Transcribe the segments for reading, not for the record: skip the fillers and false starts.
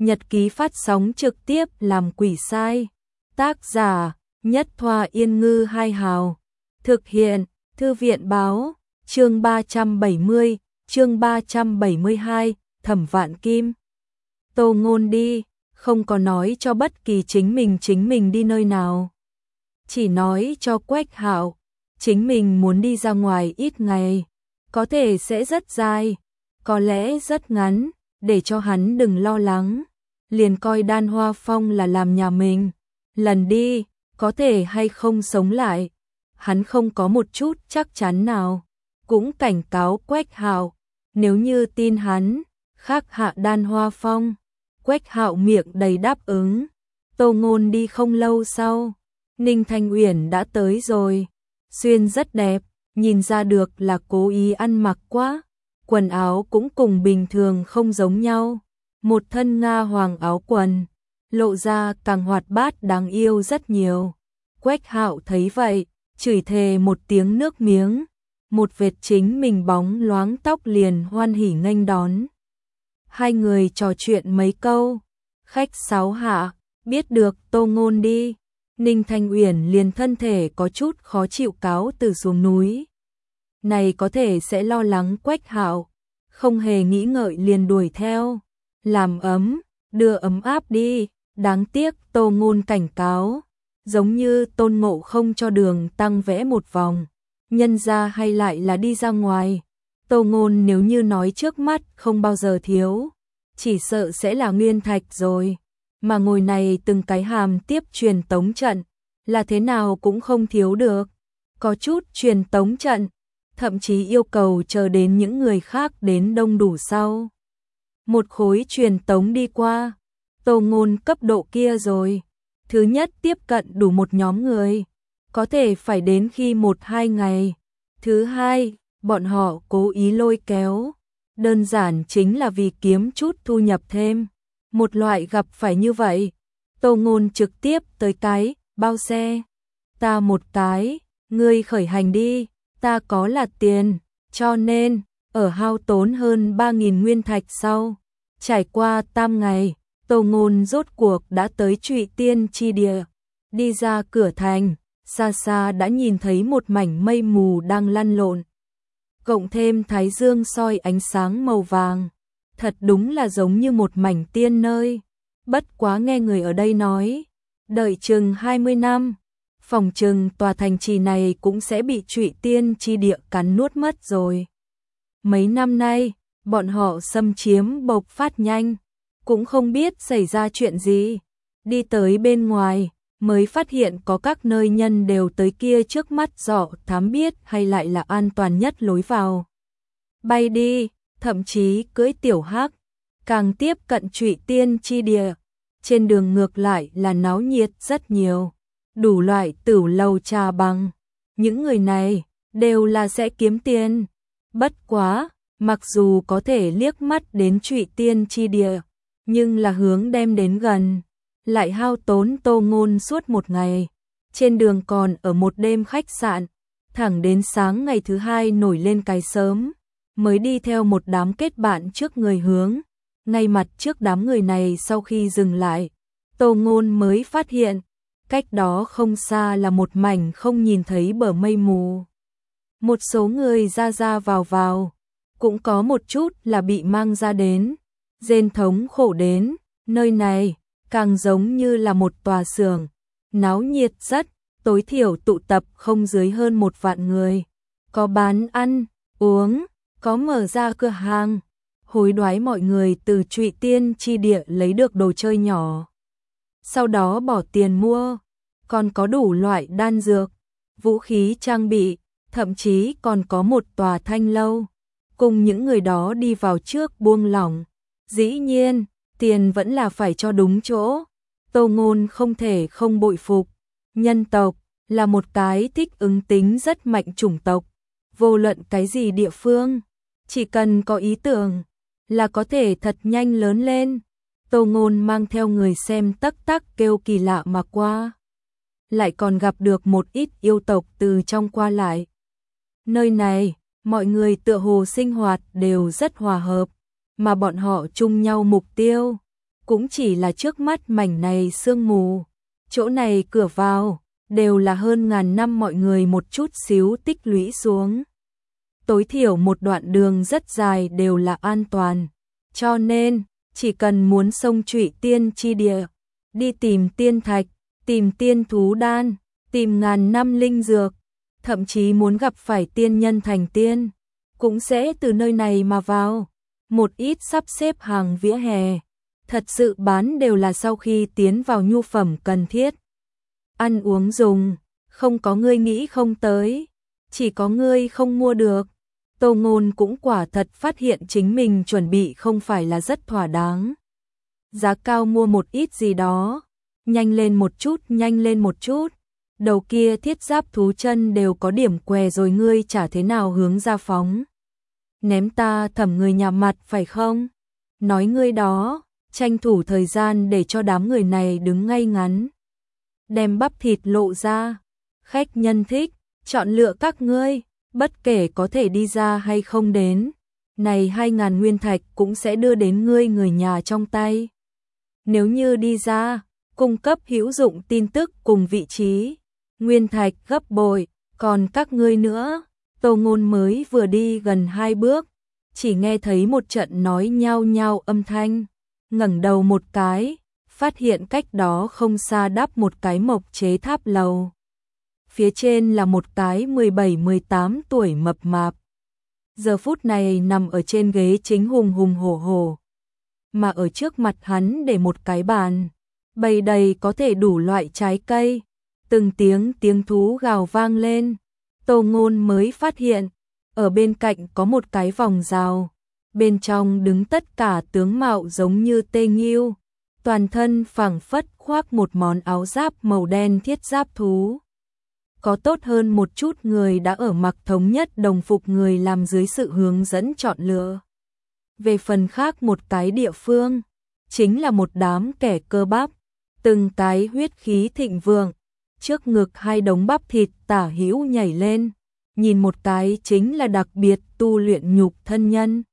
nhật ký phát sóng trực tiếp làm quỷ sai. Tác giả: Nhất Thoa Yên Ngư Hai Hào. Thực hiện: Thư viện báo. Chương 370, chương 372, Thẩm Vạn Kim. Tô Ngôn đi, không có nói cho bất kỳ chính mình đi nơi nào. Chỉ nói cho Quách Hạo, chính mình muốn đi ra ngoài ít ngày, có thể sẽ rất dài, có lẽ rất ngắn, để cho hắn đừng lo lắng. Liền coi Đan Hoa Phong là làm nhà mình, lần đi, có thể hay không sống lại, hắn không có một chút chắc chắn nào. Cũng cảnh cáo Quách Hạo, nếu như tin hắn, khắc hạ Đan Hoa Phong. Quách Hạo miệng đầy đáp ứng. Tô Ngôn đi không lâu sau, Ninh Thanh Uyển đã tới rồi. Xuyên rất đẹp, nhìn ra được là cố ý ăn mặc quá. Quần áo cũng cùng bình thường không giống nhau. Một thân Nga hoàng áo quần, lộ ra càng hoạt bát đáng yêu rất nhiều. Quách Hạo thấy vậy, chửi thề một tiếng nước miếng. Một vệt chính mình bóng loáng tóc liền hoan hỉ nghênh đón. Hai người trò chuyện mấy câu, khách sáo hạ, biết được Tô Ngôn đi, Ninh Thanh Uyển liền thân thể có chút khó chịu cáo từ xuống núi. Này có thể sẽ lo lắng Quách Hạo, không hề nghĩ ngợi liền đuổi theo, làm ấm, đưa ấm áp đi. Đáng tiếc Tô Ngôn cảnh cáo, giống như Tôn Ngộ không cho đường tăng vẽ một vòng, nhân ra hay lại là đi ra ngoài. Tô Ngôn nếu như nói trước mắt không bao giờ thiếu, chỉ sợ sẽ là nguyên thạch rồi. Mà ngồi này từng cái hàm tiếp truyền tống trận, là thế nào cũng không thiếu được. Có chút truyền tống trận, thậm chí yêu cầu chờ đến những người khác đến đông đủ sau. Một khối truyền tống đi qua, Tô Ngôn cấp độ kia rồi. Thứ nhất tiếp cận đủ một nhóm người, có thể phải đến khi 1-2 ngày. Thứ hai, bọn họ cố ý lôi kéo, đơn giản chính là vì kiếm chút thu nhập thêm. Một loại gặp phải như vậy, Tô Ngôn trực tiếp tới cái, bao xe. Ta một cái, ngươi khởi hành đi, ta có là tiền, cho nên, ở hao tốn hơn 3.000 nguyên thạch sau. Trải qua tam ngày, Tô Ngôn rốt cuộc đã tới Trụy Tiên chi địa. Đi ra cửa thành, xa xa đã nhìn thấy một mảnh mây mù đang lăn lộn. Cộng thêm thái dương soi ánh sáng màu vàng, thật đúng là giống như một mảnh tiên nơi. Bất quá nghe người ở đây nói, đợi chừng 20 năm, phòng chừng tòa thành trì này cũng sẽ bị Trụy Tiên chi địa cắn nuốt mất rồi. Mấy năm nay, bọn họ xâm chiếm bộc phát nhanh, cũng không biết xảy ra chuyện gì. Đi tới bên ngoài, mới phát hiện có các nơi nhân đều tới kia trước mắt dọ thám biết hay lại là an toàn nhất lối vào. Bay đi, thậm chí cưỡi tiểu hắc, càng tiếp cận Trụy Tiên chi địa. Trên đường ngược lại là náo nhiệt rất nhiều, đủ loại tửu lầu trà bằng. Những người này đều là sẽ kiếm tiền. Bất quá, mặc dù có thể liếc mắt đến Trụy Tiên chi địa, nhưng là hướng đem đến gần, lại hao tốn Tô Ngôn suốt một ngày. Trên đường còn ở một đêm khách sạn, thẳng đến sáng ngày thứ hai nổi lên cái sớm, mới đi theo một đám kết bạn trước người hướng. Ngay mặt trước đám người này sau khi dừng lại, Tô Ngôn mới phát hiện, cách đó không xa là một mảnh không nhìn thấy bờ mây mù. Một số người ra ra vào, cũng có một chút là bị mang ra đến, rên thống khổ đến. Nơi này càng giống như là một tòa xưởng, náo nhiệt rất, tối thiểu tụ tập không dưới hơn 1 vạn người. Có bán ăn, uống, có mở ra cửa hàng, hối đoái mọi người từ Trụy Tiên chi địa lấy được đồ chơi nhỏ, sau đó bỏ tiền mua. Còn có đủ loại đan dược, vũ khí trang bị, thậm chí còn có một tòa thanh lâu. Cùng những người đó đi vào trước buông lỏng. Dĩ nhiên, tiền vẫn là phải cho đúng chỗ. Tô Ngôn không thể không bội phục. Nhân tộc là một cái thích ứng tính rất mạnh chủng tộc. Vô luận cái gì địa phương, chỉ cần có ý tưởng là có thể thật nhanh lớn lên. Tô Ngôn mang theo người xem tắc tắc kêu kỳ lạ mà qua. Lại còn gặp được một ít yêu tộc từ trong qua lại. Nơi này, mọi người tựa hồ sinh hoạt đều rất hòa hợp, mà bọn họ chung nhau mục tiêu, cũng chỉ là trước mắt mảnh này sương mù. Chỗ này cửa vào, đều là hơn ngàn năm mọi người một chút xíu tích lũy xuống. Tối thiểu một đoạn đường rất dài đều là an toàn. Cho nên, chỉ cần muốn xông Trụy Tiên chi địa, đi tìm tiên thạch, tìm tiên thú đan, tìm ngàn năm linh dược, thậm chí muốn gặp phải tiên nhân thành tiên, cũng sẽ từ nơi này mà vào. Một ít sắp xếp hàng vỉa hè, thật sự bán đều là sau khi tiến vào nhu phẩm cần thiết. Ăn uống dùng, không có ngươi nghĩ không tới, chỉ có ngươi không mua được. Tô Ngôn cũng quả thật phát hiện chính mình chuẩn bị không phải là rất thỏa đáng. Giá cao mua một ít gì đó, nhanh lên một chút, nhanh lên một chút. Đầu kia thiết giáp thú chân đều có điểm què rồi, ngươi chả thế nào hướng ra phóng. Ném ta Thẩm người nhà mặt phải không? Nói ngươi đó, tranh thủ thời gian để cho đám người này đứng ngay ngắn. Đem bắp thịt lộ ra, khách nhân thích, chọn lựa các ngươi, bất kể có thể đi ra hay không đến. Này 2.000 nguyên thạch cũng sẽ đưa đến ngươi người nhà trong tay. Nếu như đi ra, cung cấp hữu dụng tin tức cùng vị trí, nguyên thạch gấp bội, còn các ngươi nữa. Tô Ngôn mới vừa đi gần 2 bước, chỉ nghe thấy một trận nói nhao nhao âm thanh, ngẩng đầu một cái, phát hiện cách đó không xa đắp một cái mộc chế tháp lầu. Phía trên là một cái 17-18 tuổi mập mạp. Giờ phút này nằm ở trên ghế chính hùng hùng hổ hổ, mà ở trước mặt hắn để một cái bàn, bày đầy có thể đủ loại trái cây, từng tiếng thú gào vang lên. Tô Ngôn mới phát hiện, ở bên cạnh có một cái vòng rào, bên trong đứng tất cả tướng mạo giống như tê nghiêu, toàn thân phảng phất khoác một món áo giáp màu đen thiết giáp thú. Có tốt hơn một chút người đã ở mặc thống nhất đồng phục người làm dưới sự hướng dẫn chọn lựa. Về phần khác một cái địa phương, chính là một đám kẻ cơ bắp, từng cái huyết khí thịnh vượng, trước ngực 2 đống bắp thịt tả hữu nhảy lên, nhìn một cái chính là đặc biệt tu luyện nhục thân nhân.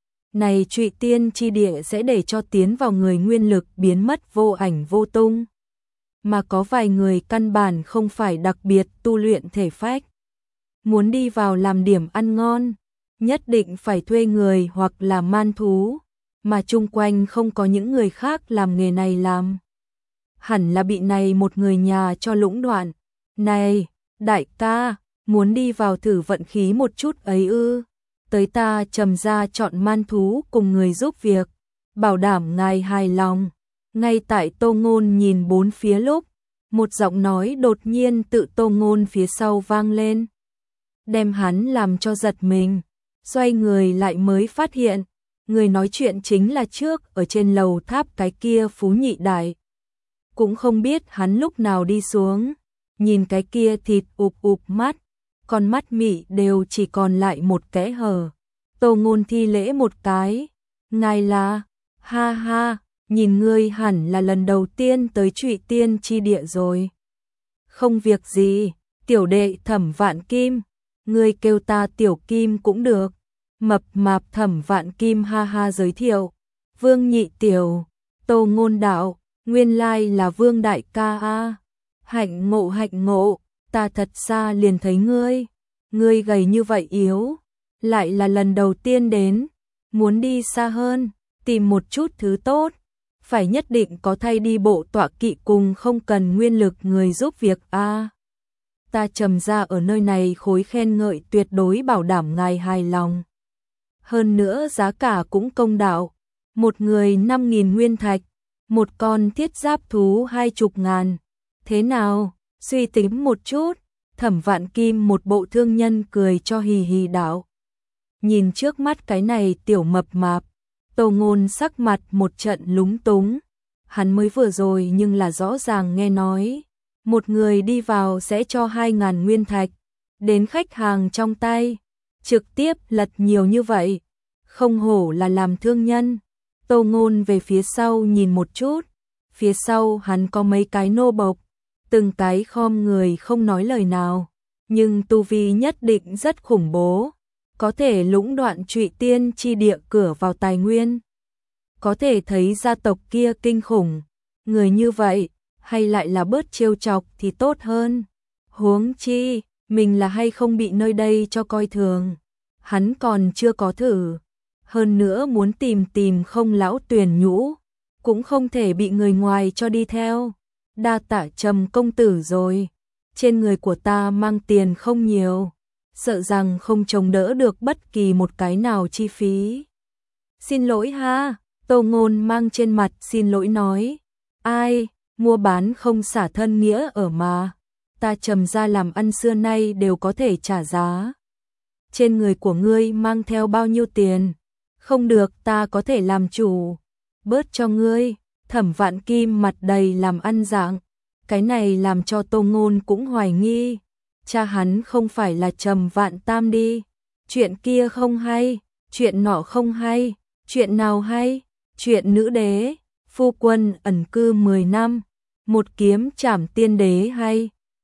Này Trụy Tiên chi địa sẽ để cho tiến vào người nguyên lực biến mất vô ảnh vô tung. Mà có vài người căn bản không phải đặc biệt tu luyện thể phách. Muốn đi vào làm điểm ăn ngon, nhất định phải thuê người hoặc là man thú, mà chung quanh không có những người khác làm nghề này làm. Hẳn là bị này một người nhà cho lũng đoạn. Này, đại ca, muốn đi vào thử vận khí một chút ấy ư? Tới ta Trầm gia chọn man thú cùng người giúp việc, bảo đảm ngài hài lòng. Ngay tại Tô Ngôn nhìn bốn phía lúc, một giọng nói đột nhiên tự Tô Ngôn phía sau vang lên, đem hắn làm cho giật mình. Xoay người lại mới phát hiện, người nói chuyện chính là trước ở trên lầu tháp cái kia Phú Nhị Đại. Cũng không biết hắn lúc nào đi xuống, nhìn cái kia thịt ụp mắt, con mắt mị đều chỉ còn lại một kẽ hở. Tô Ngôn thi lễ một cái, ngài là, ha ha, nhìn ngươi hẳn là lần đầu tiên tới Trụy Tiên chi địa rồi. Không việc gì, tiểu đệ Thẩm Vạn Kim, ngươi kêu ta tiểu Kim cũng được. Mập mạp Thẩm Vạn Kim ha ha giới thiệu, Vương nhị tiểu. Tô Ngôn đạo, nguyên lai là Vương đại ca a. Hạnh ngộ, ta thật xa liền thấy ngươi gầy như vậy yếu, lại là lần đầu tiên đến, muốn đi xa hơn, tìm một chút thứ tốt, phải nhất định có thay đi bộ tọa kỵ cùng không cần nguyên lực người giúp việc a. Ta Trầm gia ở nơi này khối khen ngợi tuyệt đối bảo đảm ngài hài lòng. Hơn nữa giá cả cũng công đạo, một người 5.000 nguyên thạch, một con thiết giáp thú 20.000. Thế nào, suy tính một chút. Thẩm Vạn Kim một bộ thương nhân cười cho hì hì đạo. Nhìn trước mắt cái này tiểu mập mạp, Tô Ngôn sắc mặt một trận lúng túng. Hắn mới vừa rồi nhưng là rõ ràng nghe nói, một người đi vào sẽ cho 2.000 nguyên thạch, đến khách hàng trong tay, trực tiếp lật nhiều như vậy, không hổ là làm thương nhân. Tô Ngôn về phía sau nhìn một chút, phía sau hắn có mấy cái nô bộc, từng cái khom người không nói lời nào, nhưng tu vi nhất định rất khủng bố, có thể lũng đoạn Trụy Tiên chi địa cửa vào tài nguyên. có thể thấy gia tộc kia kinh khủng. Người như vậy, hay lại là bớt trêu chọc thì tốt hơn. Huống chi, mình là hay không bị nơi đây cho coi thường. Hắn còn chưa có thử. Hơn nữa muốn tìm không lão Tuyền Nhũ, cũng không thể bị người ngoài cho đi theo. Đa tạ Trầm công tử rồi. Trên người của ta mang tiền không nhiều, sợ rằng không chống đỡ được bất kỳ một cái nào chi phí. Xin lỗi ha, Tô Ngôn mang trên mặt xin lỗi nói. Ai, mua bán không xả thân nghĩa ở mà. Ta Trầm gia làm ăn xưa nay đều có thể trả giá. Trên người của ngươi mang theo bao nhiêu tiền? Không được, ta có thể làm chủ. Bớt cho ngươi. Thẩm Vạn Kim mặt đầy làm ăn dạng. Cái này làm cho Tô Ngôn cũng hoài nghi. Cha hắn không phải là Trầm Vạn Tam đi. Chuyện kia không hay, chuyện nọ không hay, chuyện nào hay? Chuyện nữ đế, phu quân ẩn cư 10 năm, một kiếm trảm tiên đế hay?